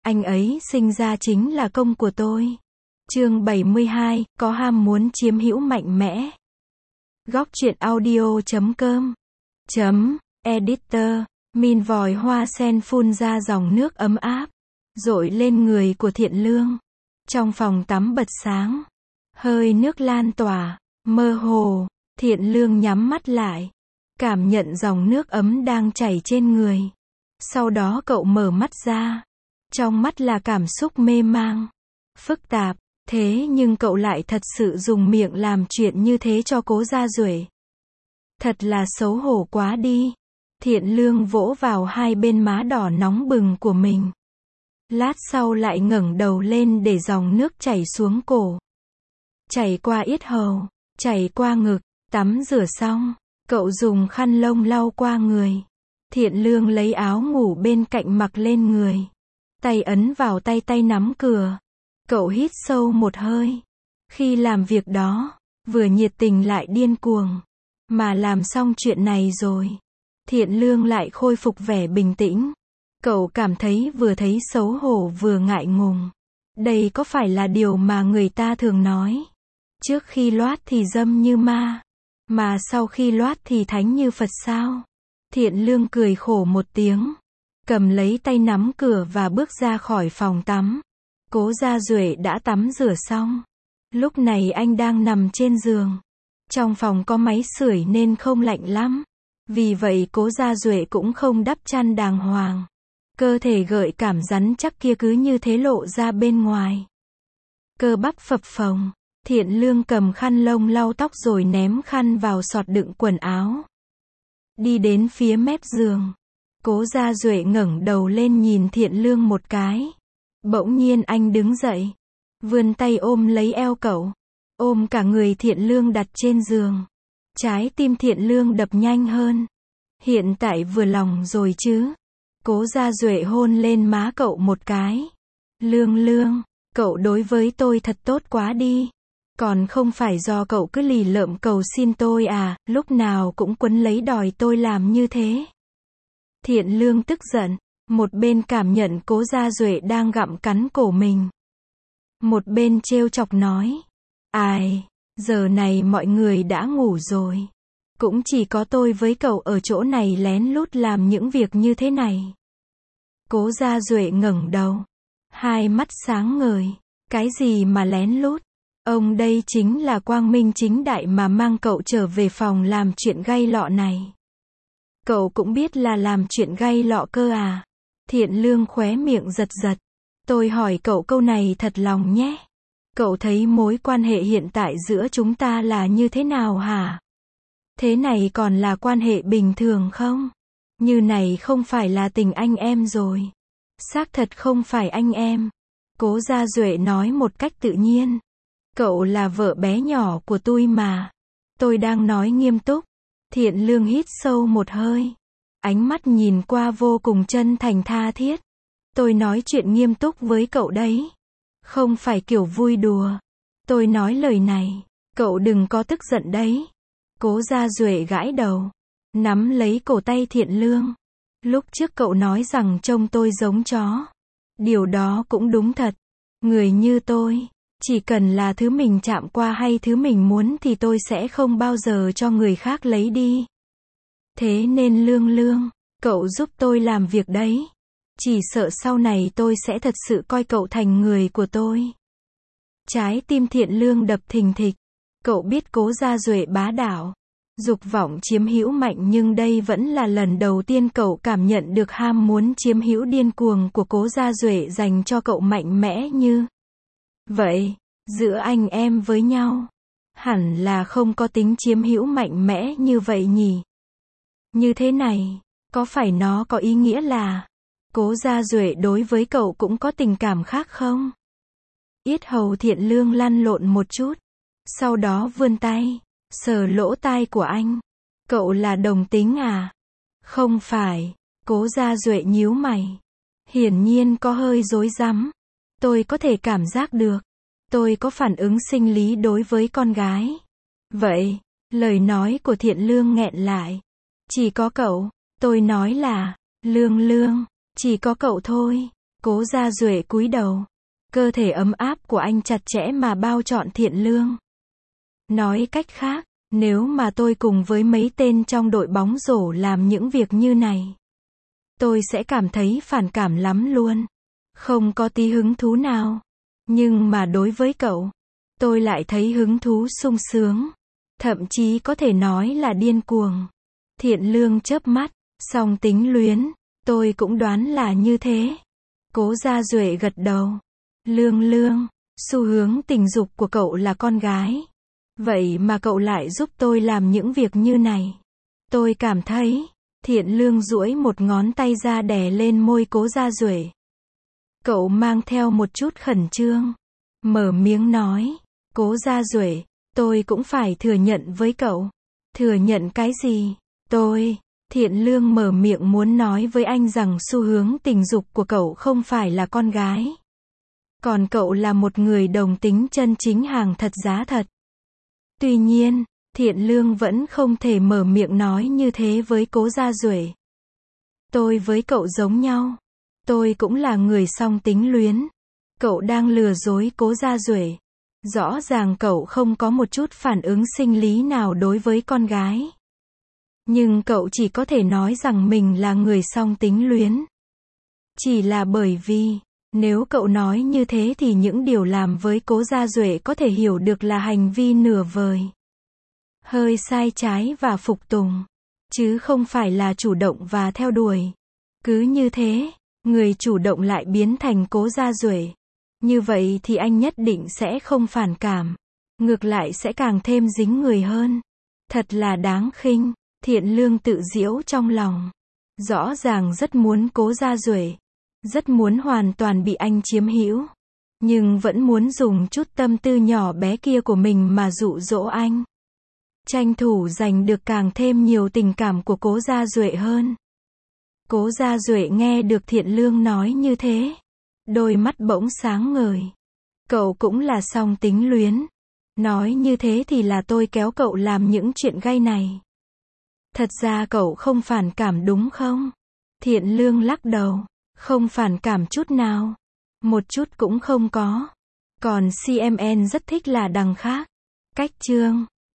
Anh ấy sinh ra chính là công của tôi. Chương 72, có ham muốn chiếm hữu mạnh mẽ. Góc truyện audio.com Editor, min vòi hoa sen phun ra dòng nước ấm áp, dội lên người của Thiện Lương. Trong phòng tắm bật sáng, hơi nước lan tỏa, mơ hồ, Thiện Lương nhắm mắt lại, cảm nhận dòng nước ấm đang chảy trên người. Sau đó cậu mở mắt ra, trong mắt là cảm xúc mê mang, phức tạp, thế nhưng cậu lại thật sự dùng miệng làm chuyện như thế cho Cố Gia Duệ. Thật là xấu hổ quá đi. Thiện Lương vỗ vào hai bên má đỏ nóng bừng của mình. Lát sau lại ngẩng đầu lên để dòng nước chảy xuống cổ, chảy qua yết hầu, chảy qua ngực. Tắm rửa xong, cậu dùng khăn lông lau qua người. Thiện Lương lấy áo ngủ bên cạnh mặc lên người, tay ấn vào tay nắm cửa. Cậu hít sâu một hơi. Khi làm việc đó, vừa nhiệt tình lại điên cuồng. Mà làm xong chuyện này rồi, Thiện Lương lại khôi phục vẻ bình tĩnh. Cậu cảm thấy vừa thấy xấu hổ vừa ngại ngùng. Đây có phải là điều mà người ta thường nói? Trước khi loát thì dâm như ma, mà sau khi loát thì thánh như Phật sao? Thiện Lương cười khổ một tiếng, cầm lấy tay nắm cửa và bước ra khỏi phòng tắm. Cố Gia Duệ đã tắm rửa xong. Lúc này anh đang nằm trên giường. Trong phòng có máy sưởi nên không lạnh lắm. Vì vậy Cố Gia Duệ cũng không đắp chăn đàng hoàng. Cơ thể gợi cảm rắn chắc kia cứ như thế lộ ra bên ngoài. Cơ bắp phập phồng. Thiện Lương cầm khăn lông lau tóc rồi ném khăn vào sọt đựng quần áo. Đi đến phía mép giường. Cố Gia Duệ ngẩng đầu lên nhìn Thiện Lương một cái. Bỗng nhiên anh đứng dậy, vươn tay ôm lấy eo cậu, ôm cả người Thiện Lương đặt trên giường. Trái tim Thiện Lương đập nhanh hơn. Hiện tại vừa lòng rồi chứ? Cố Gia Duệ hôn lên má cậu một cái. Lương, cậu đối với tôi thật tốt quá đi. Còn không phải do cậu cứ lì lợm cầu xin tôi à, lúc nào cũng quấn lấy đòi tôi làm như thế. Thiện Lương tức giận, một bên cảm nhận Cố Gia Duệ đang gặm cắn cổ mình, một bên trêu chọc nói: Ai, giờ này mọi người đã ngủ rồi. Cũng chỉ có tôi với cậu ở chỗ này lén lút làm những việc như thế này. Cố Gia Duệ ngẩng đầu, hai mắt sáng ngời. Cái gì mà lén lút? Ông đây chính là quang minh chính đại mà mang cậu trở về phòng làm chuyện gay lọ này. Cậu cũng biết là làm chuyện gay lọ cơ à? Thiện Lương khóe miệng giật giật. Tôi hỏi cậu câu này thật lòng nhé. Cậu thấy mối quan hệ hiện tại giữa chúng ta là như thế nào hả? Thế này còn là quan hệ bình thường không? Như này không phải là tình anh em rồi. Xác thật không phải anh em. Cố Gia Duệ nói một cách tự nhiên. Cậu là vợ bé nhỏ của tôi mà. Tôi đang nói nghiêm túc. Thiện Lương hít sâu một hơi. Ánh mắt nhìn qua vô cùng chân thành tha thiết. Tôi nói chuyện nghiêm túc với cậu đấy. Không phải kiểu vui đùa. Tôi nói lời này, cậu đừng có tức giận đấy. Cố Gia Duệ gãi đầu, nắm lấy cổ tay Thiện Lương. Lúc trước cậu nói rằng trông tôi giống chó. Điều đó cũng đúng thật. Người như tôi, chỉ cần là thứ mình chạm qua hay thứ mình muốn thì tôi sẽ không bao giờ cho người khác lấy đi. Thế nên Lương, cậu giúp tôi làm việc đấy. Chỉ sợ sau này tôi sẽ thật sự coi cậu thành người của tôi. Trái tim Thiện Lương đập thình thịch. Cậu biết Cố Gia Duệ bá đạo, dục vọng chiếm hữu mạnh, nhưng đây vẫn là lần đầu tiên cậu cảm nhận được ham muốn chiếm hữu điên cuồng của Cố Gia Duệ dành cho cậu mạnh mẽ như vậy. Giữa anh em với nhau, hẳn là không có tính chiếm hữu mạnh mẽ như vậy nhỉ? Như thế này, có phải nó có ý nghĩa là Cố Gia Duệ đối với cậu cũng có tình cảm khác không? Yết hầu Thiện Lương lăn lộn một chút, sau đó vươn tay, sờ lỗ tai của anh. Cậu là đồng tính à? Không phải. Cố Gia Duệ nhíu mày, hiển nhiên có hơi rối rắm. Tôi có thể cảm giác được. Tôi có phản ứng sinh lý đối với con gái. Vậy, lời nói của Thiện Lương nghẹn lại. Chỉ có cậu. Tôi nói là, Lương, chỉ có cậu thôi. Cố Gia Duệ cúi đầu. Cơ thể ấm áp của anh chặt chẽ mà bao trọn Thiện Lương. Nói cách khác, nếu mà tôi cùng với mấy tên trong đội bóng rổ làm những việc như này, tôi sẽ cảm thấy phản cảm lắm luôn. Không có tí hứng thú nào. Nhưng mà đối với cậu, tôi lại thấy hứng thú sung sướng. Thậm chí có thể nói là điên cuồng. Thiện Lương chớp mắt, song tính luyến. Tôi cũng đoán là như thế. Cố Gia Duệ gật đầu. Lương, xu hướng tình dục của cậu là con gái. Vậy mà cậu lại giúp tôi làm những việc như này. Tôi cảm thấy. Thiện Lương duỗi một ngón tay ra đè lên môi Cố Gia Duệ. Cậu mang theo một chút khẩn trương. Mở miếng nói. Cố Gia Duệ, tôi cũng phải thừa nhận với cậu. Thừa nhận cái gì? Thiện Lương mở miệng muốn nói với anh rằng xu hướng tình dục của cậu không phải là con gái. Còn cậu là một người đồng tính chân chính hàng thật giá thật. Tuy nhiên, Thiện Lương vẫn không thể mở miệng nói như thế với Cố Gia Duệ. Tôi với cậu giống nhau. Tôi cũng là người song tính luyến. Cậu đang lừa dối Cố Gia Duệ. Rõ ràng cậu không có một chút phản ứng sinh lý nào đối với con gái. Nhưng cậu chỉ có thể nói rằng mình là người song tính luyến. Chỉ là bởi vì, nếu cậu nói như thế thì những điều làm với Cố Gia Duệ có thể hiểu được là hành vi nửa vời. Hơi sai trái và phục tùng. Chứ không phải là chủ động và theo đuổi. Cứ như thế, người chủ động lại biến thành Cố Gia Duệ. Như vậy thì anh nhất định sẽ không phản cảm. Ngược lại sẽ càng thêm dính người hơn. Thật là đáng khinh. Thiện Lương tự giễu trong lòng. Rõ ràng rất muốn Cố Gia Duệ. Rất muốn hoàn toàn bị anh chiếm hữu. Nhưng vẫn muốn dùng chút tâm tư nhỏ bé kia của mình mà dụ dỗ anh. Tranh thủ giành được càng thêm nhiều tình cảm của Cố Gia Duệ hơn. Cố Gia Duệ nghe được Thiện Lương nói như thế. Đôi mắt bỗng sáng ngời. Cậu cũng là song tính luyến. Nói như thế thì là tôi kéo cậu làm những chuyện gay này. Thật ra cậu không phản cảm đúng không? Thiện Lương lắc đầu. Không phản cảm chút nào. Một chút cũng không có. Còn CMN rất thích là đằng khác. Cách chương